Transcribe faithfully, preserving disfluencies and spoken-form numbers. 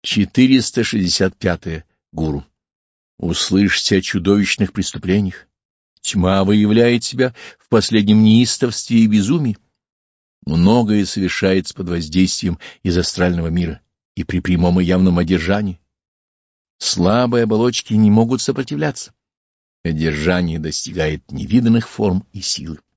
четыреста шестьдесят пятое. Гуру. Услышьте о чудовищных преступлениях. Тьма выявляет себя в последнем неистовстве и безумии. Многое совершается под воздействием из астрального мира и при прямом и явном одержании. Слабые оболочки не могут сопротивляться. Одержание достигает невиданных форм и силы.